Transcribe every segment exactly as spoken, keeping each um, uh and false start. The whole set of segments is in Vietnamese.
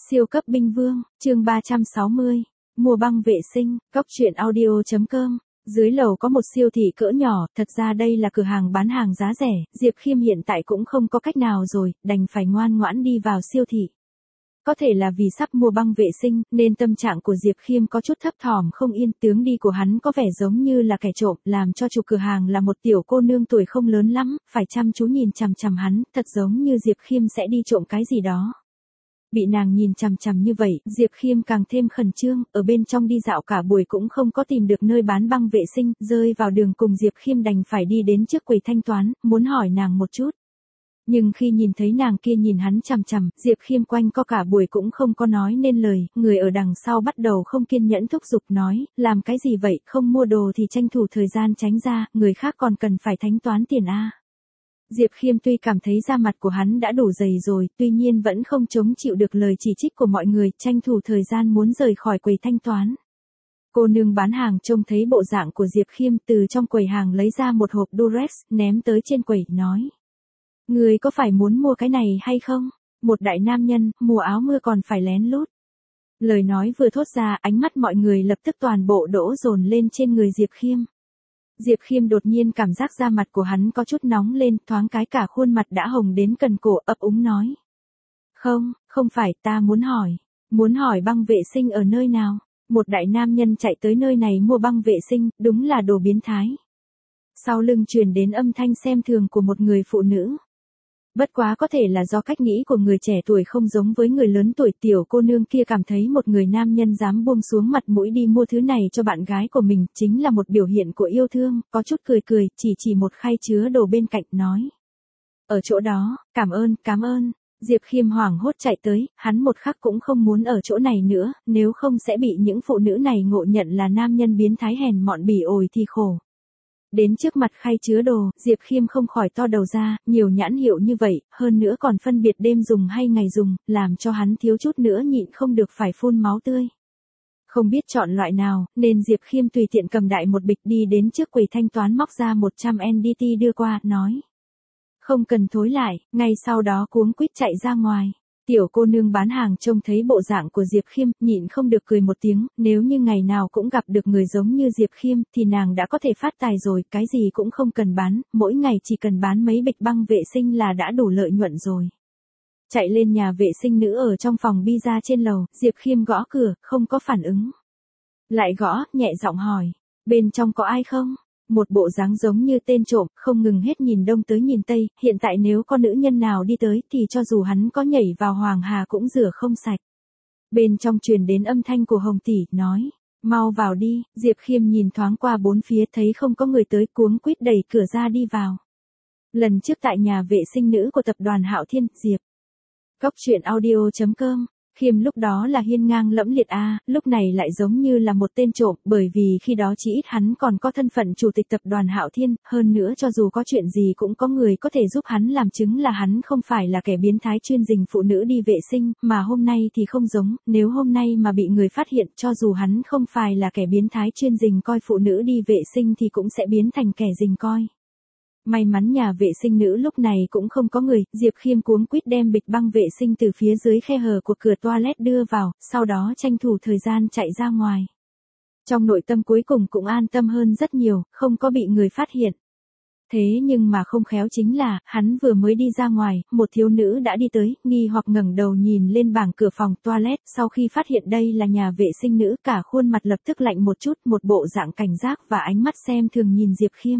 Siêu cấp binh vương, chương ba trăm sáu mươi. Mua băng vệ sinh, cóc truyện audio chấm com. Dưới lầu có một siêu thị cỡ nhỏ, thật ra đây là cửa hàng bán hàng giá rẻ, Diệp Khiêm hiện tại cũng không có cách nào rồi, đành phải ngoan ngoãn đi vào siêu thị. Có thể là vì sắp mua băng vệ sinh, nên tâm trạng của Diệp Khiêm có chút thấp thỏm không yên, tướng đi của hắn có vẻ giống như là kẻ trộm, làm cho chủ cửa hàng là một tiểu cô nương tuổi không lớn lắm, phải chăm chú nhìn chằm chằm hắn, thật giống như Diệp Khiêm sẽ đi trộm cái gì đó. Bị nàng nhìn chằm chằm như vậy, Diệp Khiêm càng thêm khẩn trương, ở bên trong đi dạo cả buổi cũng không có tìm được nơi bán băng vệ sinh, rơi vào đường cùng Diệp Khiêm đành phải đi đến trước quầy thanh toán, muốn hỏi nàng một chút. Nhưng khi nhìn thấy nàng kia nhìn hắn chằm chằm, Diệp Khiêm quanh co cả buổi cũng không có nói nên lời, người ở đằng sau bắt đầu không kiên nhẫn thúc giục nói, làm cái gì vậy, không mua đồ thì tranh thủ thời gian tránh ra, người khác còn cần phải thanh toán tiền a. Diệp Khiêm tuy cảm thấy da mặt của hắn đã đủ dày rồi, tuy nhiên vẫn không chống chịu được lời chỉ trích của mọi người, tranh thủ thời gian muốn rời khỏi quầy thanh toán. Cô nương bán hàng trông thấy bộ dạng của Diệp Khiêm từ trong quầy hàng lấy ra một hộp Durex, ném tới trên quầy, nói. Người có phải muốn mua cái này hay không? Một đại nam nhân, mùa áo mưa còn phải lén lút. Lời nói vừa thốt ra, ánh mắt mọi người lập tức toàn bộ đổ dồn lên trên người Diệp Khiêm. Diệp Khiêm đột nhiên cảm giác da mặt của hắn có chút nóng lên, thoáng cái cả khuôn mặt đã hồng đến cần cổ, ấp úng nói. Không, không phải, ta muốn hỏi. Muốn hỏi băng vệ sinh ở nơi nào? Một đại nam nhân chạy tới nơi này mua băng vệ sinh, đúng là đồ biến thái. Sau lưng truyền đến âm thanh xem thường của một người phụ nữ. Bất quá có thể là do cách nghĩ của người trẻ tuổi không giống với người lớn tuổi, tiểu cô nương kia cảm thấy một người nam nhân dám buông xuống mặt mũi đi mua thứ này cho bạn gái của mình chính là một biểu hiện của yêu thương, có chút cười cười, chỉ chỉ một khay chứa đồ bên cạnh, nói. Ở chỗ đó, cảm ơn, cảm ơn. Diệp Khiêm hoảng hốt chạy tới, hắn một khắc cũng không muốn ở chỗ này nữa, nếu không sẽ bị những phụ nữ này ngộ nhận là nam nhân biến thái hèn mọn bỉ ổi thì khổ. Đến trước mặt khay chứa đồ, Diệp Khiêm không khỏi to đầu ra, nhiều nhãn hiệu như vậy, hơn nữa còn phân biệt đêm dùng hay ngày dùng, làm cho hắn thiếu chút nữa nhịn không được phải phun máu tươi. Không biết chọn loại nào, nên Diệp Khiêm tùy tiện cầm đại một bịch đi đến trước quầy thanh toán móc ra một trăm en đê tê đưa qua, nói. Không cần thối lại, ngay sau đó cuống quýt chạy ra ngoài. Tiểu cô nương bán hàng trông thấy bộ dạng của Diệp Khiêm, nhịn không được cười một tiếng, nếu như ngày nào cũng gặp được người giống như Diệp Khiêm, thì nàng đã có thể phát tài rồi, cái gì cũng không cần bán, mỗi ngày chỉ cần bán mấy bịch băng vệ sinh là đã đủ lợi nhuận rồi. Chạy lên nhà vệ sinh nữ ở trong phòng pizza trên lầu, Diệp Khiêm gõ cửa, không có phản ứng. Lại gõ, nhẹ giọng hỏi, bên trong có ai không? Một bộ dáng giống như tên trộm, không ngừng hết nhìn đông tới nhìn tây, hiện tại nếu có nữ nhân nào đi tới thì cho dù hắn có nhảy vào Hoàng Hà cũng rửa không sạch. Bên trong truyền đến âm thanh của Hồng Tỷ, nói, mau vào đi. Diệp Khiêm nhìn thoáng qua bốn phía thấy không có người tới, cuống quýt đẩy cửa ra đi vào. Lần trước tại nhà vệ sinh nữ của tập đoàn Hạo Thiên, Diệp. Cóc truyện audio chấm com. Khiêm lúc đó là hiên ngang lẫm liệt a, lúc này lại giống như là một tên trộm, bởi vì khi đó chỉ ít hắn còn có thân phận chủ tịch tập đoàn Hạo Thiên, hơn nữa cho dù có chuyện gì cũng có người có thể giúp hắn làm chứng là hắn không phải là kẻ biến thái chuyên dình phụ nữ đi vệ sinh, mà hôm nay thì không giống, nếu hôm nay mà bị người phát hiện cho dù hắn không phải là kẻ biến thái chuyên dình coi phụ nữ đi vệ sinh thì cũng sẽ biến thành kẻ dình coi. May mắn nhà vệ sinh nữ lúc này cũng không có người, Diệp Khiêm cuống quýt đem bịch băng vệ sinh từ phía dưới khe hở của cửa toilet đưa vào, sau đó tranh thủ thời gian chạy ra ngoài. Trong nội tâm cuối cùng cũng an tâm hơn rất nhiều, không có bị người phát hiện. Thế nhưng mà không khéo chính là, hắn vừa mới đi ra ngoài, một thiếu nữ đã đi tới, nghi hoặc ngẩng đầu nhìn lên bảng cửa phòng toilet, sau khi phát hiện đây là nhà vệ sinh nữ, cả khuôn mặt lập tức lạnh một chút, một bộ dạng cảnh giác và ánh mắt xem thường nhìn Diệp Khiêm.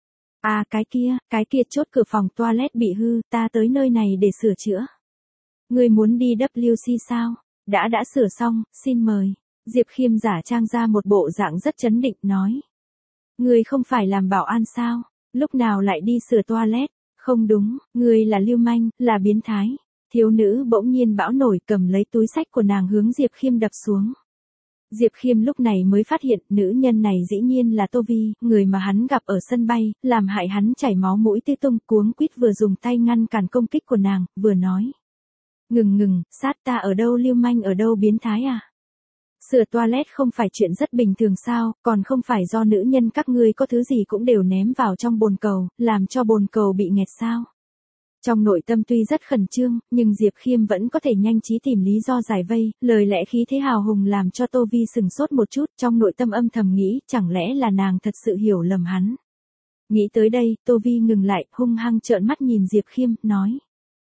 À cái kia, cái kia chốt cửa phòng toilet bị hư, ta tới nơi này để sửa chữa. Người muốn đi vê kép xê sao? Đã đã sửa xong, xin mời. Diệp Khiêm giả trang ra một bộ dạng rất chấn định, nói. Người không phải làm bảo an sao? Lúc nào lại đi sửa toilet? Không đúng, người là lưu manh, là biến thái. Thiếu nữ bỗng nhiên bão nổi cầm lấy túi xách của nàng hướng Diệp Khiêm đập xuống. Diệp Khiêm lúc này mới phát hiện nữ nhân này dĩ nhiên là Tô Vi, người mà hắn gặp ở sân bay, làm hại hắn chảy máu mũi tê tung, cuống quýt vừa dùng tay ngăn cản công kích của nàng, vừa nói. Ngừng ngừng, sát ta ở đâu lưu manh ở đâu biến thái à? Sửa toilet không phải chuyện rất bình thường sao, còn không phải do nữ nhân các ngươi có thứ gì cũng đều ném vào trong bồn cầu, làm cho bồn cầu bị nghẹt sao? Trong nội tâm tuy rất khẩn trương, nhưng Diệp Khiêm vẫn có thể nhanh trí tìm lý do giải vây, lời lẽ khí thế hào hùng làm cho Tô Vi sừng sốt một chút, trong nội tâm âm thầm nghĩ, chẳng lẽ là nàng thật sự hiểu lầm hắn. Nghĩ tới đây, Tô Vi ngừng lại, hung hăng trợn mắt nhìn Diệp Khiêm, nói.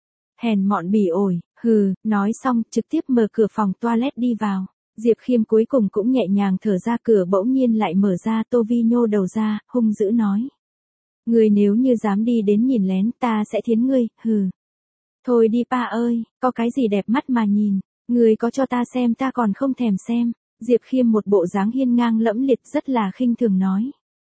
Hèn mọn bỉ ổi, hừ, nói xong, trực tiếp mở cửa phòng toilet đi vào. Diệp Khiêm cuối cùng cũng nhẹ nhàng thở ra, cửa bỗng nhiên lại mở ra, Tô Vi nhô đầu ra, hung dữ nói. Ngươi nếu như dám đi đến nhìn lén, ta sẽ thiến ngươi, hừ. Thôi đi pa ơi, có cái gì đẹp mắt mà nhìn, ngươi có cho ta xem ta còn không thèm xem. Diệp Khiêm một bộ dáng hiên ngang lẫm liệt rất là khinh thường nói.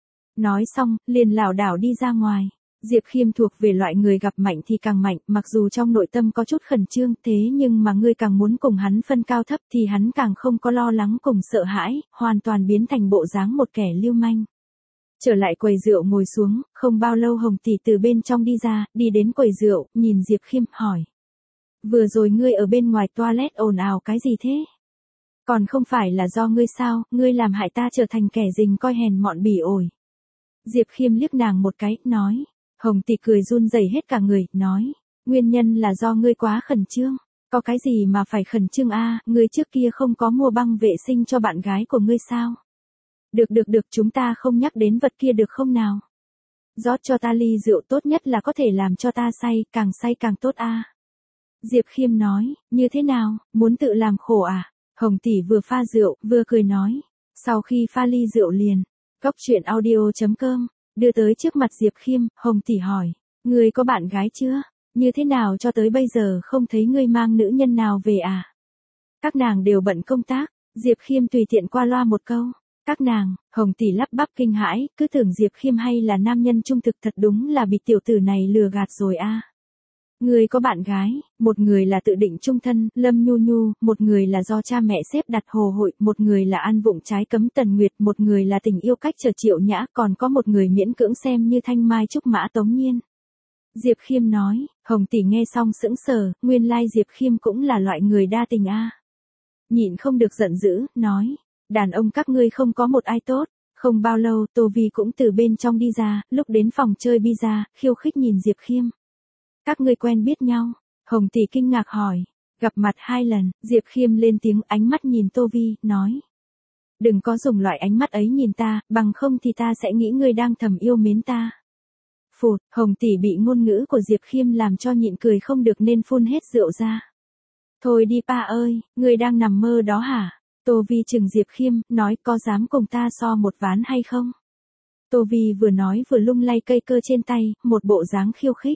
Nói xong, liền lảo đảo đi ra ngoài. Diệp Khiêm thuộc về loại người gặp mạnh thì càng mạnh, mặc dù trong nội tâm có chút khẩn trương, thế nhưng mà ngươi càng muốn cùng hắn phân cao thấp thì hắn càng không có lo lắng cùng sợ hãi, hoàn toàn biến thành bộ dáng một kẻ lưu manh. Trở lại quầy rượu ngồi xuống, không bao lâu Hồng Tỷ từ bên trong đi ra, đi đến quầy rượu, nhìn Diệp Khiêm, hỏi. Vừa rồi ngươi ở bên ngoài toilet ồn ào cái gì thế? Còn không phải là do ngươi sao, ngươi làm hại ta trở thành kẻ rình coi hèn mọn bỉ ổi. Diệp Khiêm liếc nàng một cái, nói. Hồng Tỷ cười run rẩy hết cả người, nói. Nguyên nhân là do ngươi quá khẩn trương. Có cái gì mà phải khẩn trương a? Ngươi trước kia không có mua băng vệ sinh cho bạn gái của ngươi sao? Được được được, chúng ta không nhắc đến vật kia được không nào? Rót cho ta ly rượu, tốt nhất là có thể làm cho ta say, càng say càng tốt a. Diệp Khiêm nói, như thế nào, muốn tự làm khổ à? Hồng Tỷ vừa pha rượu, vừa cười nói. Sau khi pha ly rượu liền, Cóc truyện audio chấm com, đưa tới trước mặt Diệp Khiêm, Hồng Tỷ hỏi, ngươi có bạn gái chưa? Như thế nào cho tới bây giờ không thấy ngươi mang nữ nhân nào về à? Các nàng đều bận công tác. Diệp Khiêm tùy tiện qua loa một câu. Các nàng, Hồng Tỷ lắp bắp kinh hãi, cứ tưởng Diệp Khiêm hay là nam nhân trung thực, thật đúng là bị tiểu tử này lừa gạt rồi a. Người có bạn gái, một người là tự định chung thân, Lâm Nhu Nhu, một người là do cha mẹ xếp đặt Hồ Hội, một người là ăn vụng trái cấm Tần Nguyệt, một người là tình yêu cách trở Triệu Nhã, còn có một người miễn cưỡng xem như Thanh Mai Trúc Mã Tống Nhiên. Diệp Khiêm nói, Hồng Tỷ nghe xong sững sờ, nguyên lai Diệp Khiêm cũng là loại người đa tình a. Nhịn không được giận dữ, nói. Đàn ông các ngươi không có một ai tốt. Không bao lâu, Tô Vi cũng từ bên trong đi ra, lúc đến phòng chơi bida, khiêu khích nhìn Diệp Khiêm. Các ngươi quen biết nhau? Hồng Tỷ kinh ngạc hỏi. Gặp mặt hai lần, Diệp Khiêm lên tiếng, ánh mắt nhìn Tô Vi, nói. Đừng có dùng loại ánh mắt ấy nhìn ta, bằng không thì ta sẽ nghĩ ngươi đang thầm yêu mến ta. Phụt, Hồng Tỷ bị ngôn ngữ của Diệp Khiêm làm cho nhịn cười không được nên phun hết rượu ra. Thôi đi pa ơi, ngươi đang nằm mơ đó hả? Tô Vi chừng Diệp Khiêm, nói, có dám cùng ta so một ván hay không? Tô Vi vừa nói vừa lung lay cây cơ trên tay, một bộ dáng khiêu khích.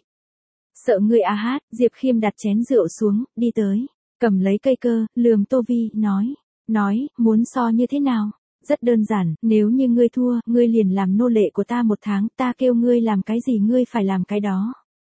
Sợ ngươi a hát, Diệp Khiêm đặt chén rượu xuống, đi tới, cầm lấy cây cơ, lườm Tô Vi, nói, nói, muốn so như thế nào? Rất đơn giản, nếu như ngươi thua, ngươi liền làm nô lệ của ta một tháng, ta kêu ngươi làm cái gì ngươi phải làm cái đó.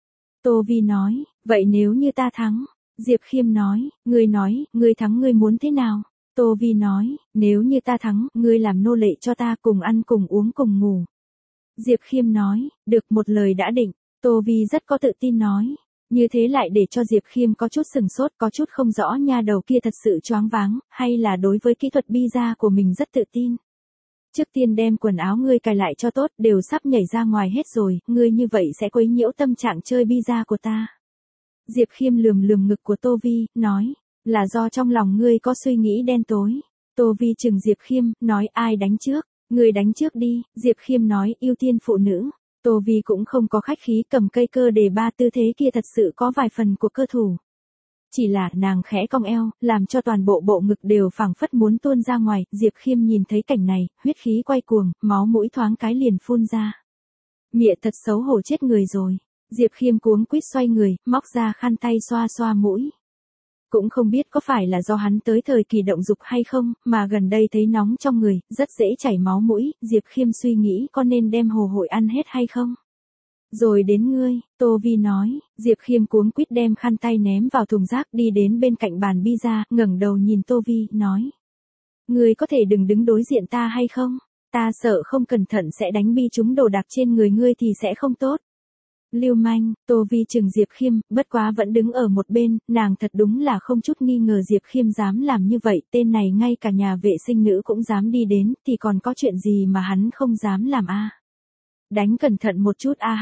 Tô Vi nói, vậy nếu như ta thắng? Diệp Khiêm nói, ngươi nói, ngươi thắng ngươi muốn thế nào? Tô Vi nói, nếu như ta thắng, ngươi làm nô lệ cho ta, cùng ăn cùng uống cùng ngủ. Diệp Khiêm nói, được, một lời đã định. Tô Vi rất có tự tin nói. Như thế lại để cho Diệp Khiêm có chút sừng sốt, có chút không rõ nha đầu kia thật sự choáng váng, hay là đối với kỹ thuật pizza của mình rất tự tin. Trước tiên đem quần áo ngươi cài lại cho tốt, đều sắp nhảy ra ngoài hết rồi, ngươi như vậy sẽ quấy nhiễu tâm trạng chơi pizza của ta. Diệp Khiêm lườm lườm ngực của Tô Vi, nói, là do trong lòng ngươi có suy nghĩ đen tối. Tô Vi chừng Diệp Khiêm, nói, ai đánh trước? Ngươi đánh trước đi. Diệp Khiêm nói, ưu tiên phụ nữ. Tô Vi cũng không có khách khí, cầm cây cơ để ba, tư thế kia thật sự có vài phần của cơ thủ. Chỉ là nàng khẽ cong eo, làm cho toàn bộ bộ ngực đều phảng phất muốn tuôn ra ngoài. Diệp Khiêm nhìn thấy cảnh này, huyết khí quay cuồng, máu mũi thoáng cái liền phun ra. Mịa, thật xấu hổ chết người rồi. Diệp Khiêm cuống quýt xoay người, móc ra khăn tay xoa xoa mũi. Cũng không biết có phải là do hắn tới thời kỳ động dục hay không, mà gần đây thấy nóng trong người, rất dễ chảy máu mũi, Diệp Khiêm suy nghĩ có nên đem Hồ Hội ăn hết hay không. Rồi đến ngươi, Tô Vi nói. Diệp Khiêm cuống quýt đem khăn tay ném vào thùng rác, đi đến bên cạnh bàn pizza, ngẩng đầu nhìn Tô Vi, nói. Ngươi có thể đừng đứng đối diện ta hay không? Ta sợ không cẩn thận sẽ đánh bi trúng đồ đạc trên người ngươi thì sẽ không tốt. Lưu manh, Tô Vi chừng Diệp Khiêm, bất quá vẫn đứng ở một bên, nàng thật đúng là không chút nghi ngờ Diệp Khiêm dám làm như vậy, tên này ngay cả nhà vệ sinh nữ cũng dám đi đến, thì còn có chuyện gì mà hắn không dám làm a? Đánh cẩn thận một chút a hát.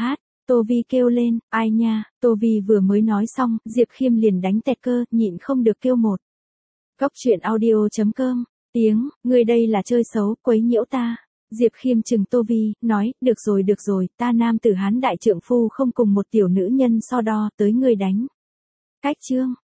Tô Vi kêu lên, ai nha, Tô Vi vừa mới nói xong, Diệp Khiêm liền đánh tẹt cơ, nhịn không được kêu một. Cốc truyện audio.com, tiếng, ngươi đây là chơi xấu, quấy nhiễu ta. Diệp Khiêm chừng Tô Vi, nói, được rồi được rồi, ta nam tử hán đại trượng phu không cùng một tiểu nữ nhân so đo, tới ngươi đánh. Cách chương.